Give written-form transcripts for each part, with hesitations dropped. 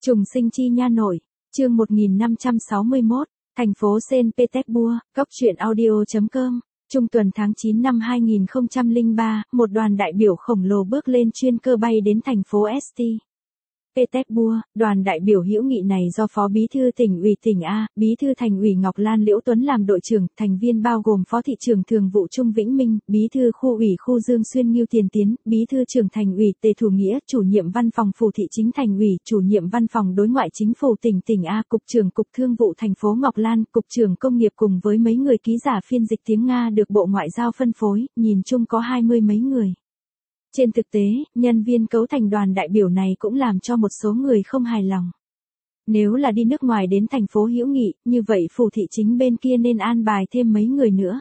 Trùng sinh chi nha nội, chương 1561, thành phố Saint Petersburg, góc truyện audio.com. Trung tuần tháng 9 năm 2003, một đoàn đại biểu khổng lồ bước lên chuyên cơ bay đến thành phố St. Petersburg. Đoàn đại biểu hữu nghị này do Phó Bí thư tỉnh ủy tỉnh A, Bí thư Thành ủy Ngọc Lan Liễu Tuấn làm đội trưởng, thành viên bao gồm Phó thị trưởng Thường vụ Trung Vĩnh Minh, Bí thư khu ủy khu Dương Xuyên Ngưu Tiền Tiến, Bí thư trưởng Thành ủy Tề Thủ Nghĩa, chủ nhiệm văn phòng Phủ thị chính Thành ủy, chủ nhiệm văn phòng đối ngoại chính phủ tỉnh A, cục trưởng Cục Thương vụ thành phố Ngọc Lan, cục trưởng công nghiệp cùng với mấy người ký giả phiên dịch tiếng Nga được Bộ Ngoại giao phân phối, nhìn chung có 20 mấy người. Trên thực tế, nhân viên cấu thành đoàn đại biểu này cũng làm cho một số người không hài lòng. Nếu là đi nước ngoài đến thành phố hữu nghị, như vậy Phủ thị chính bên kia nên an bài thêm mấy người nữa.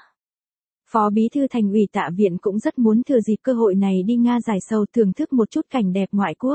Phó Bí thư Thành ủy Tạ Viện cũng rất muốn thừa dịp cơ hội này đi Nga giải sầu thưởng thức một chút cảnh đẹp ngoại quốc.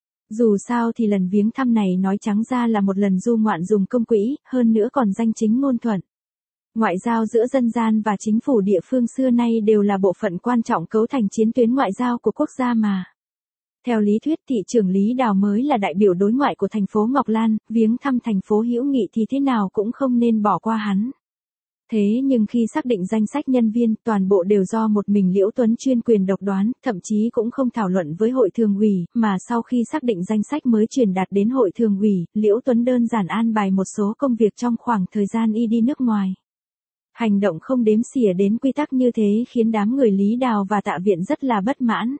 Dù sao thì lần viếng thăm này nói trắng ra là một lần du ngoạn dùng công quỹ, hơn nữa còn danh chính ngôn thuận. Ngoại giao giữa dân gian và chính phủ địa phương xưa nay đều là bộ phận quan trọng cấu thành chiến tuyến ngoại giao của quốc gia mà. Theo lý thuyết thị trưởng Lý Đào mới là đại biểu đối ngoại của thành phố Ngọc Lan, viếng thăm thành phố hữu nghị thì thế nào cũng không nên bỏ qua hắn. Thế nhưng khi xác định danh sách nhân viên, toàn bộ đều do một mình Liễu Tuấn chuyên quyền độc đoán, thậm chí cũng không thảo luận với hội thường ủy, mà sau khi xác định danh sách mới truyền đạt đến hội thường ủy, Liễu Tuấn đơn giản an bài một số công việc trong khoảng thời gian y đi nước ngoài. Hành động không đếm xỉa đến quy tắc như thế khiến đám người Lý Đào và Tạ Viện rất là bất mãn.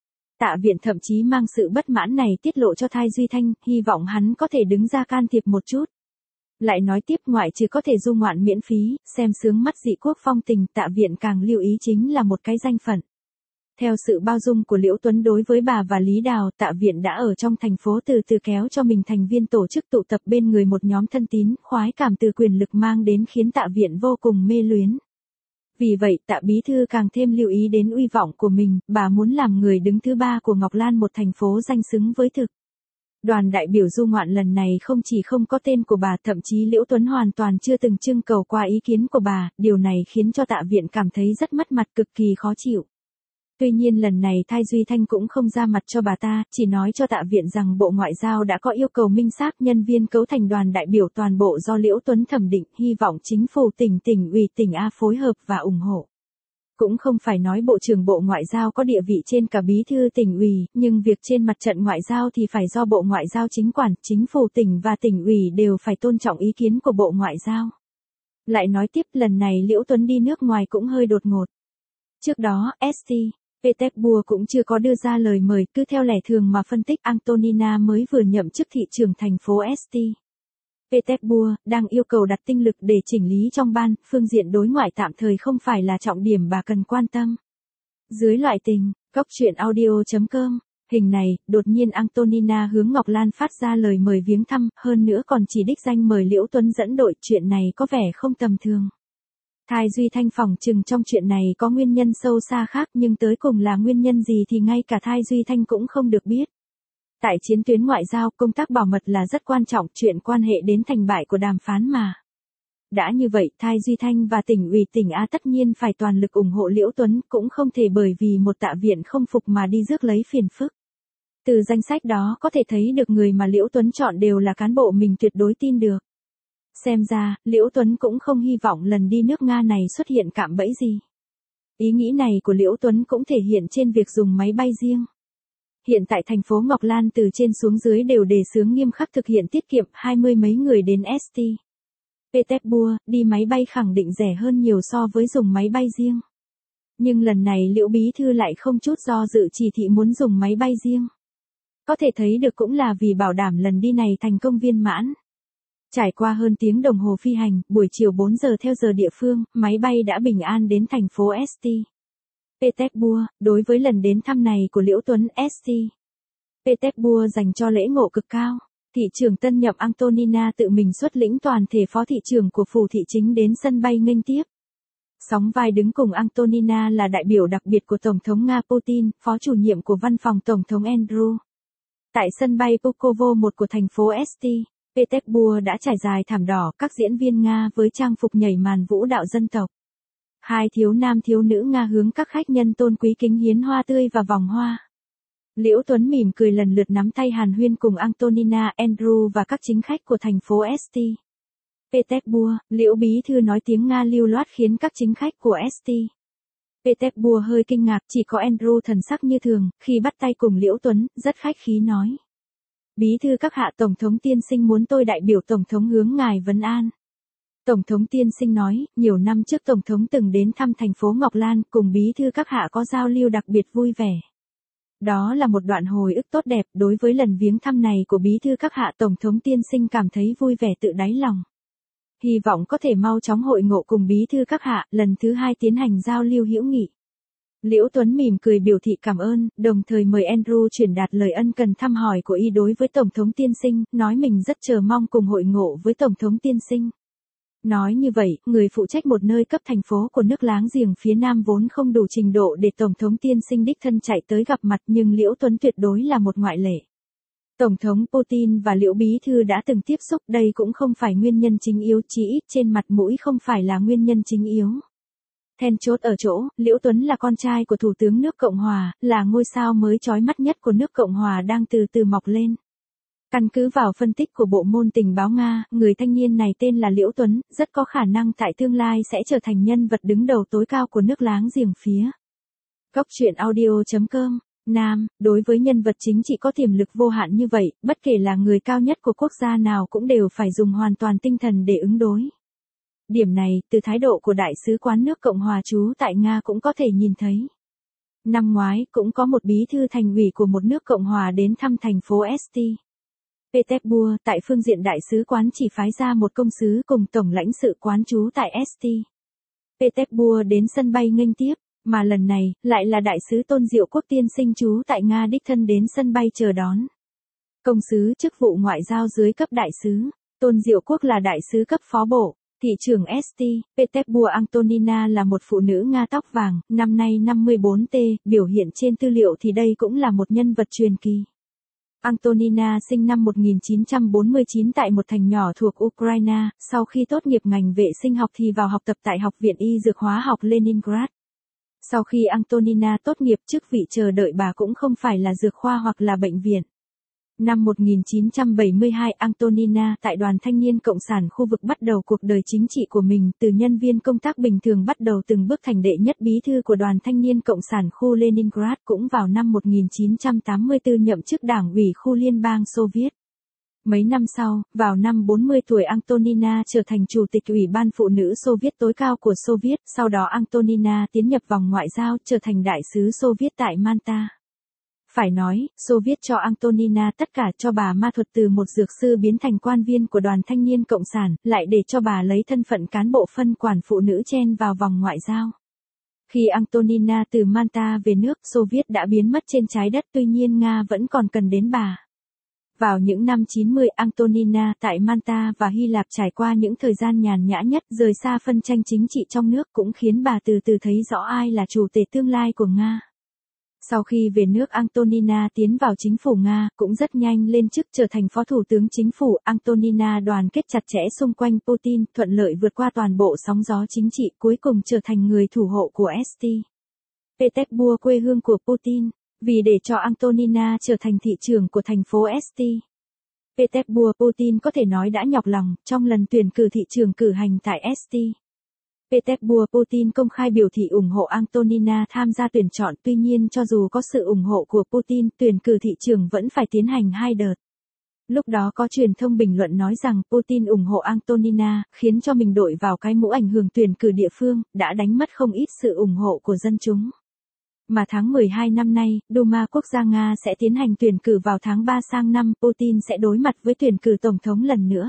Tạ Viện thậm chí mang sự bất mãn này tiết lộ cho Thai Duy Thanh, hy vọng hắn có thể đứng ra can thiệp một chút. Lại nói tiếp ngoại trừ có thể du ngoạn miễn phí, xem sướng mắt dị quốc phong tình, Tạ Viện càng lưu ý chính là một cái danh phận. Theo sự bao dung của Liễu Tuấn đối với bà và Lý Đào, Tạ Viện đã ở trong thành phố từ từ kéo cho mình thành viên tổ chức tụ tập bên người một nhóm thân tín, khoái cảm từ quyền lực mang đến khiến Tạ Viện vô cùng mê luyến. Vì vậy Tạ Bí thư càng thêm lưu ý đến uy vọng của mình, bà muốn làm người đứng thứ ba của Ngọc Lan, một thành phố danh xứng với thực. Đoàn đại biểu du ngoạn lần này không chỉ không có tên của bà, thậm chí Liễu Tuấn hoàn toàn chưa từng trưng cầu qua ý kiến của bà, điều này khiến cho Tạ Viện cảm thấy rất mất mặt, cực kỳ khó chịu. Tuy nhiên lần này Thai Duy Thanh cũng không ra mặt cho bà ta, chỉ nói cho Tạ Viện rằng Bộ Ngoại giao đã có yêu cầu minh xác nhân viên cấu thành đoàn đại biểu toàn bộ do Liễu Tuấn thẩm định, hy vọng chính phủ tỉnh ủy tỉnh A phối hợp và ủng hộ. Cũng không phải nói Bộ trưởng Bộ Ngoại giao có địa vị trên cả Bí thư tỉnh ủy, nhưng việc trên mặt trận ngoại giao thì phải do Bộ Ngoại giao chính quản, chính phủ tỉnh và tỉnh ủy đều phải tôn trọng ý kiến của Bộ Ngoại giao. Lại nói tiếp lần này Liễu Tuấn đi nước ngoài cũng hơi đột ngột. Trước đó, St. Petersburg cũng chưa có đưa ra lời mời, cứ theo lẽ thường mà phân tích Antonina mới vừa nhậm chức thị trưởng thành phố St. Petersburg, đang yêu cầu đặt tinh lực để chỉnh lý trong ban, phương diện đối ngoại tạm thời không phải là trọng điểm bà cần quan tâm. Dưới loại tình, góc truyện audio.com, hình này, đột nhiên Antonina hướng Ngọc Lan phát ra lời mời viếng thăm, hơn nữa còn chỉ đích danh mời Liễu Tuấn dẫn đội, chuyện này có vẻ không tầm thường. Thai Duy Thanh phỏng chừng trong chuyện này có nguyên nhân sâu xa khác, nhưng tới cùng là nguyên nhân gì thì ngay cả Thai Duy Thanh cũng không được biết. Tại chiến tuyến ngoại giao, công tác bảo mật là rất quan trọng, chuyện quan hệ đến thành bại của đàm phán mà. Đã như vậy, Thai Duy Thanh và tỉnh ủy tỉnh A tất nhiên phải toàn lực ủng hộ Liễu Tuấn, cũng không thể bởi vì một Tạ Viện không phục mà đi rước lấy phiền phức. Từ danh sách đó có thể thấy được người mà Liễu Tuấn chọn đều là cán bộ mình tuyệt đối tin được. Xem ra, Liễu Tuấn cũng không hy vọng lần đi nước Nga này xuất hiện cạm bẫy gì. Ý nghĩ này của Liễu Tuấn cũng thể hiện trên việc dùng máy bay riêng. Hiện tại thành phố Ngọc Lan từ trên xuống dưới đều đề xướng nghiêm khắc thực hiện tiết kiệm, 20 mấy người đến St. Petersburg, đi máy bay khẳng định rẻ hơn nhiều so với dùng máy bay riêng. Nhưng lần này Liễu Bí thư lại không chút do dự chỉ thị muốn dùng máy bay riêng. Có thể thấy được cũng là vì bảo đảm lần đi này thành công viên mãn. Trải qua hơn tiếng đồng hồ phi hành, buổi chiều 4 giờ theo giờ địa phương, máy bay đã bình an đến thành phố St. Petersburg. Đối với lần đến thăm này của Liễu Tuấn, St. Petersburg dành cho lễ ngộ cực cao. Thị trưởng tân nhậm Antonina tự mình xuất lĩnh toàn thể phó thị trưởng của Phủ thị chính đến sân bay nghênh tiếp. Sóng vai đứng cùng Antonina là đại biểu đặc biệt của Tổng thống Nga Putin, phó chủ nhiệm của văn phòng Tổng thống Andrew. Tại sân bay Pukovo 1 của thành phố St. Petersburg đã trải dài thảm đỏ, các diễn viên Nga với trang phục nhảy màn vũ đạo dân tộc. Hai thiếu nam thiếu nữ Nga hướng các khách nhân tôn quý kính hiến hoa tươi và vòng hoa. Liễu Tuấn mỉm cười lần lượt nắm tay hàn huyên cùng Antonina, Andrew và các chính khách của thành phố St. Petersburg. Liễu bí thư nói tiếng Nga lưu loát khiến các chính khách của St. Petersburg hơi kinh ngạc, chỉ có Andrew thần sắc như thường, khi bắt tay cùng Liễu Tuấn, rất khách khí nói. Bí thư các hạ, Tổng thống tiên sinh muốn tôi đại biểu Tổng thống hướng ngài vấn an. Tổng thống tiên sinh nói, nhiều năm trước Tổng thống từng đến thăm thành phố Ngọc Lan, cùng bí thư các hạ có giao lưu đặc biệt vui vẻ. Đó là một đoạn hồi ức tốt đẹp. Đối với lần viếng thăm này của bí thư các hạ, Tổng thống tiên sinh cảm thấy vui vẻ tự đáy lòng. Hy vọng có thể mau chóng hội ngộ cùng bí thư các hạ, lần thứ 2 tiến hành giao lưu hữu nghị. Liễu Tuấn mỉm cười biểu thị cảm ơn, đồng thời mời Andrew truyền đạt lời ân cần thăm hỏi của y đối với Tổng thống tiên sinh, nói mình rất chờ mong cùng hội ngộ với Tổng thống tiên sinh. Nói như vậy, người phụ trách một nơi cấp thành phố của nước láng giềng phía Nam vốn không đủ trình độ để Tổng thống tiên sinh đích thân chạy tới gặp mặt, nhưng Liễu Tuấn tuyệt đối là một ngoại lệ. Tổng thống Putin và Liễu bí thư đã từng tiếp xúc, đây cũng không phải nguyên nhân chính yếu, chỉ ít trên mặt mũi không phải là nguyên nhân chính yếu. Then chốt ở chỗ, Liễu Tuấn là con trai của Thủ tướng nước Cộng Hòa, là ngôi sao mới chói mắt nhất của nước Cộng Hòa đang từ từ mọc lên. Căn cứ vào phân tích của bộ môn tình báo Nga, người thanh niên này tên là Liễu Tuấn, rất có khả năng tại tương lai sẽ trở thành nhân vật đứng đầu tối cao của nước láng giềng phía. Góc truyện audio.com. Nam, đối với nhân vật chính trị có tiềm lực vô hạn như vậy, bất kể là người cao nhất của quốc gia nào cũng đều phải dùng hoàn toàn tinh thần để ứng đối. Điểm này, từ thái độ của Đại sứ quán nước Cộng hòa trú tại Nga cũng có thể nhìn thấy. Năm ngoái, cũng có một bí thư thành ủy của một nước Cộng hòa đến thăm thành phố St. Petersburg, tại phương diện Đại sứ quán chỉ phái ra một công sứ cùng tổng lãnh sự quán trú tại St. Petersburg đến sân bay nghênh tiếp, mà lần này, lại là Đại sứ Tôn Diệu Quốc tiên sinh trú tại Nga đích thân đến sân bay chờ đón. Công sứ chức vụ ngoại giao dưới cấp đại sứ, Tôn Diệu Quốc là đại sứ cấp phó bộ. Thị trưởng St. Petersburg Antonina là một phụ nữ Nga tóc vàng, năm nay 54T, biểu hiện trên tư liệu thì đây cũng là một nhân vật truyền kỳ. Antonina sinh năm 1949 tại một thành nhỏ thuộc Ukraine, sau khi tốt nghiệp ngành vệ sinh học thì vào học tập tại Học viện Y Dược Hóa học Leningrad. Sau khi Antonina tốt nghiệp, chức vị chờ đợi bà cũng không phải là dược khoa hoặc là bệnh viện. Năm 1972, Antonina tại Đoàn Thanh niên Cộng sản khu vực bắt đầu cuộc đời chính trị của mình, từ nhân viên công tác bình thường bắt đầu từng bước thành đệ nhất bí thư của Đoàn Thanh niên Cộng sản khu Leningrad, cũng vào năm 1984 nhậm chức đảng ủy khu Liên bang Xô Viết. Mấy năm sau, vào năm 40 tuổi Antonina trở thành Chủ tịch Ủy ban Phụ nữ Xô Viết tối cao của Xô Viết, sau đó Antonina tiến nhập vòng ngoại giao, trở thành đại sứ Xô Viết tại Malta. Phải nói, Xô Viết cho Antonina tất cả, cho bà ma thuật từ một dược sư biến thành quan viên của Đoàn Thanh niên Cộng sản, lại để cho bà lấy thân phận cán bộ phân quản phụ nữ chen vào vòng ngoại giao. Khi Antonina từ Malta về nước, Xô Viết đã biến mất trên trái đất, tuy nhiên Nga vẫn còn cần đến bà. Vào những năm 90, Antonina tại Malta và Hy Lạp trải qua những thời gian nhàn nhã nhất, rời xa phân tranh chính trị trong nước, cũng khiến bà từ từ thấy rõ ai là chủ tể tương lai của Nga. Sau khi về nước, Antonina tiến vào chính phủ Nga, cũng rất nhanh lên chức trở thành phó thủ tướng chính phủ. Antonina đoàn kết chặt chẽ xung quanh Putin, thuận lợi vượt qua toàn bộ sóng gió chính trị, cuối cùng trở thành người thủ hộ của St. Petersburg, quê hương của Putin. Vì để cho Antonina trở thành thị trưởng của thành phố St. Petersburg, Putin có thể nói đã nhọc lòng. Trong lần tuyển cử thị trưởng cử hành tại St. Petersburg, Putin công khai biểu thị ủng hộ Antonina tham gia tuyển chọn, tuy nhiên cho dù có sự ủng hộ của Putin, tuyển cử thị trưởng vẫn phải tiến hành 2 đợt. Lúc đó có truyền thông bình luận nói rằng Putin ủng hộ Antonina, khiến cho mình đội vào cái mũ ảnh hưởng tuyển cử địa phương, đã đánh mất không ít sự ủng hộ của dân chúng. Mà tháng 12 năm nay, Duma quốc gia Nga sẽ tiến hành tuyển cử vào tháng 3 sang năm, Putin sẽ đối mặt với tuyển cử tổng thống lần nữa.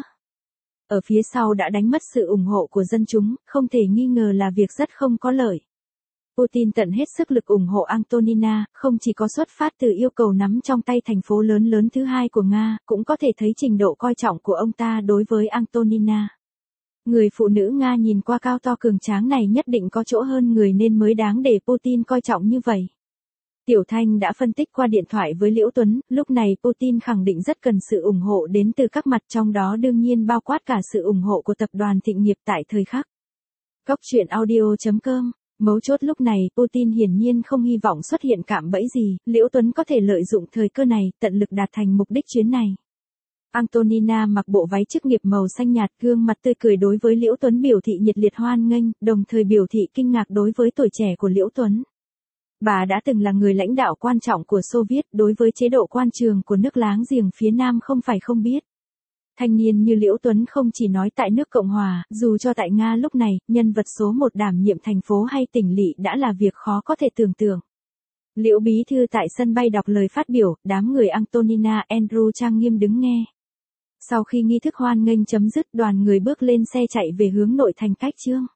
Ở phía sau đã đánh mất sự ủng hộ của dân chúng, không thể nghi ngờ là việc rất không có lợi. Putin tận hết sức lực ủng hộ Antonina, không chỉ có xuất phát từ yêu cầu nắm trong tay thành phố lớn thứ hai của Nga, cũng có thể thấy trình độ coi trọng của ông ta đối với Antonina. Người phụ nữ Nga nhìn qua cao to cường tráng này nhất định có chỗ hơn người nên mới đáng để Putin coi trọng như vậy. Tiểu Thanh đã phân tích qua điện thoại với Liễu Tuấn, lúc này Putin khẳng định rất cần sự ủng hộ đến từ các mặt, trong đó đương nhiên bao quát cả sự ủng hộ của tập đoàn Thịnh Nghiệp tại thời khắc. Góc truyện audio.com Mấu chốt lúc này, Putin hiển nhiên không hy vọng xuất hiện cạm bẫy gì, Liễu Tuấn có thể lợi dụng thời cơ này, tận lực đạt thành mục đích chuyến này. Antonina mặc bộ váy chức nghiệp màu xanh nhạt, gương mặt tươi cười đối với Liễu Tuấn biểu thị nhiệt liệt hoan nghênh, đồng thời biểu thị kinh ngạc đối với tuổi trẻ của Liễu Tuấn. Bà đã từng là người lãnh đạo quan trọng của Xô Viết, đối với chế độ quan trường của nước láng giềng phía Nam không phải không biết. Thanh niên như Liễu Tuấn không chỉ nói tại nước Cộng Hòa, dù cho tại Nga lúc này, nhân vật số một đảm nhiệm thành phố hay tỉnh lỵ đã là việc khó có thể tưởng tượng. Liễu bí thư tại sân bay đọc lời phát biểu, đám người Antonina Andrew trang nghiêm đứng nghe. Sau khi nghi thức hoan nghênh chấm dứt, đoàn người bước lên xe chạy về hướng nội thành Cách Chương.